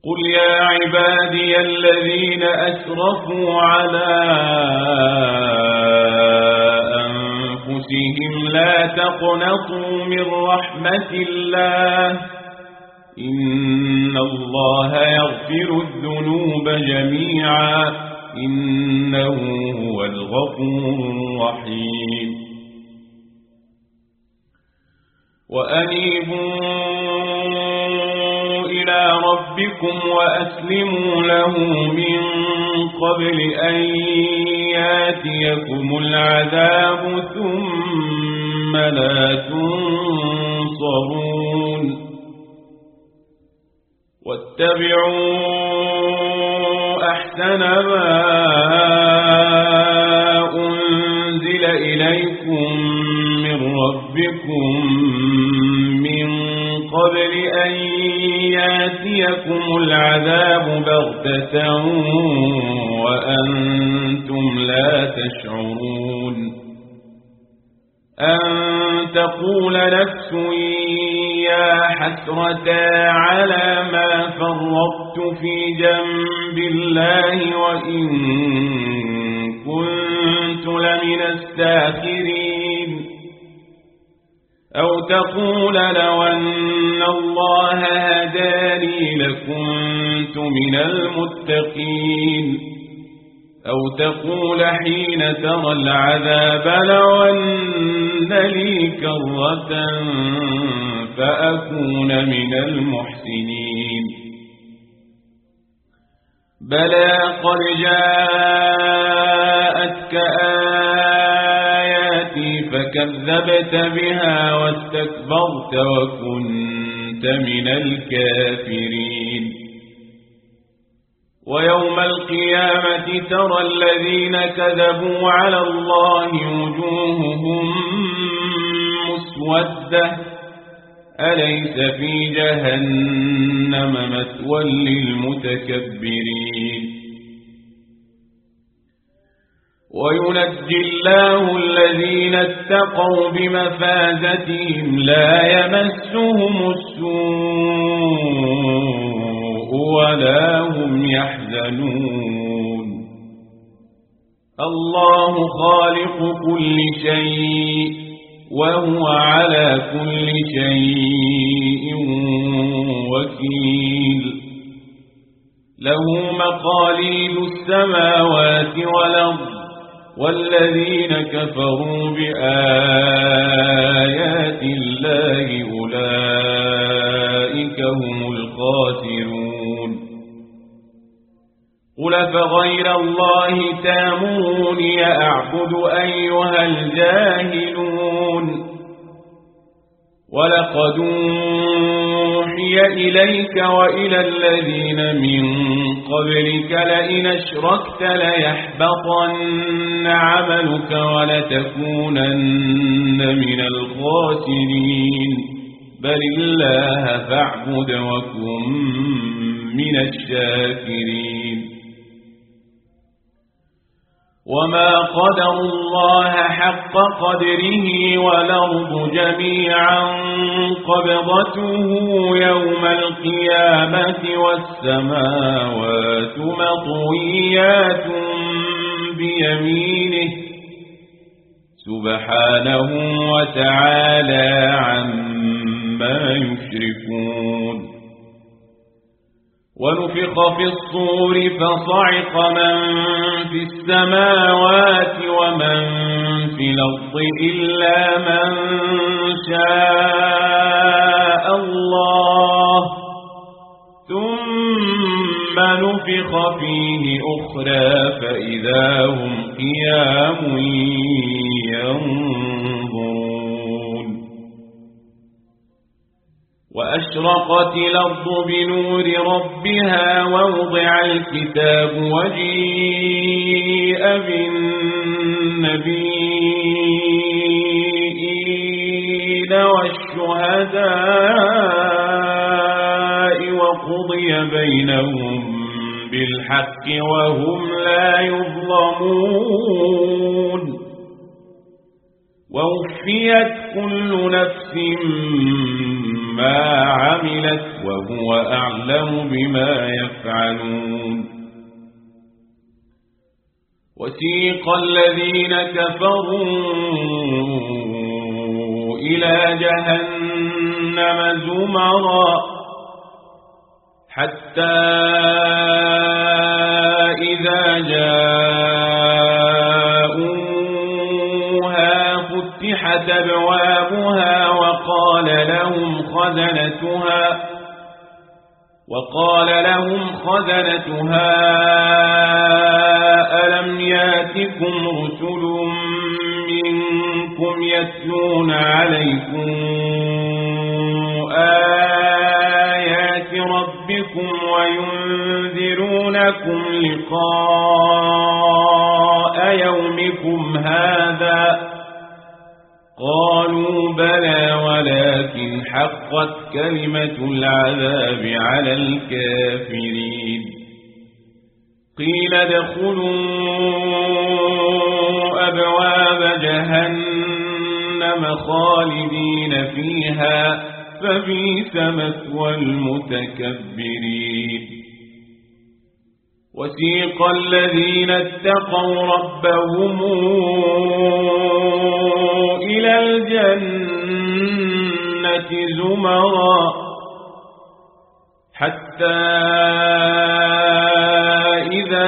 قل يا عبادي الذين أسرفوا على أنفسهم لا تقنطوا من رحمة الله إن الله يغفر الذنوب جميعا إنه هو الغفور الرحيم وأنيبوا إلى ربكم وأسلموا له من قبل أن ياتيكم العذاب ثم لا تنصرون واتبعوا أحسن ما أنزل إليكم من ربكم من قبل أن ياتيكم العذاب بغتة وأنتم لا تشعرون أن تقول نفس يا حسرة على ما فرطت في جنب الله وإن كنت لمن الساخرين أو تقول لو أن الله هداني لكنت من المتقين أو تقول حين ترى العذاب لو أن لي كرة فأكون من المحسنين بلى قد جاءتك آياتي فكذبت بها واستكبرت وكنت من الكافرين ويوم القيامة ترى الذين كذبوا على الله وجوههم مسودة أليس في جهنم مثوى للمتكبرين وينجي الله الذين اتقوا بمفازتهم لا يمسهم السوء ولا هم يحزنون الله خالق كل شيء وهو على كل شيء وكيل له مقاليد السماوات والأرض والذين كفروا بآيات الله أولئك هم الخاسرون قل فغير الله تامروني أعبد أيها الجاهلون ولقد أوحي إليك وإلى الذين من قبلك لئن أشركت ليحبطن عملك ولتكونن من الخاسرين بل الله فاعبد وكن من الشاكرين وما قدر الله حق قدره والأرض جميعا قبضته يوم القيامة والسماوات مطويات بيمينه سبحانه وتعالى عما يشركون ونفخ في الصور فصعق من في السماوات ومن في الأرض إلا من شاء الله ثم نفخ فيه أخرى فإذا هم قيام ينظرون وأشرقت الأرض بنور ربها ووضع الكتاب وجيء بالنبيين والشهداء وقضي بينهم بالحق وهم لا يظلمون ووفيت كل نفس ما عملت وهو أعلم بما يفعلون وسيق الذين كفروا إلى جهنم زمرا حتى إذا جاءوها فتحت أبوابها وقال لهم خزنتها ألم ياتكم رسل منكم يتلون عليكم آيات ربكم وينذرونكم لقاء يومكم هذا قالوا بلى ولكن حقت كلمة العذاب على الكافرين قيل ادخلوا أبواب جهنم خالدين فيها فبئس مثوى المتكبرين وسيق الذين اتقوا ربهم إلى الجنة زمرا حتى إذا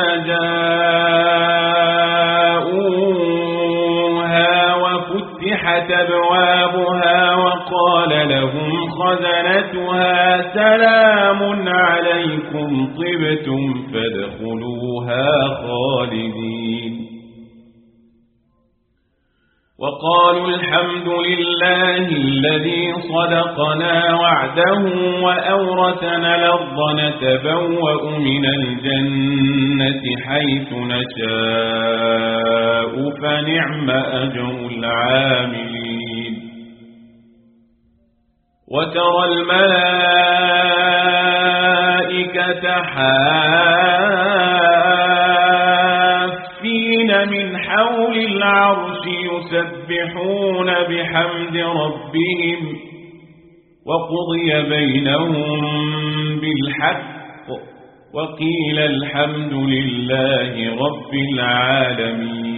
جاءوها وفتحت أبوابها وقال لهم خزنتها سلام عليكم طبتم فادخلوها خالدين وقالوا الحمد لله الذي صدقنا وعده وأورثنا الأرض نتبوأ من الجنة حيث نشاء فنعم أجر العاملين وترى الملائكة حافين من حول العرش يسبحون بحمد ربهم وقضي بينهم بالحق وقيل الحمد لله رب العالمين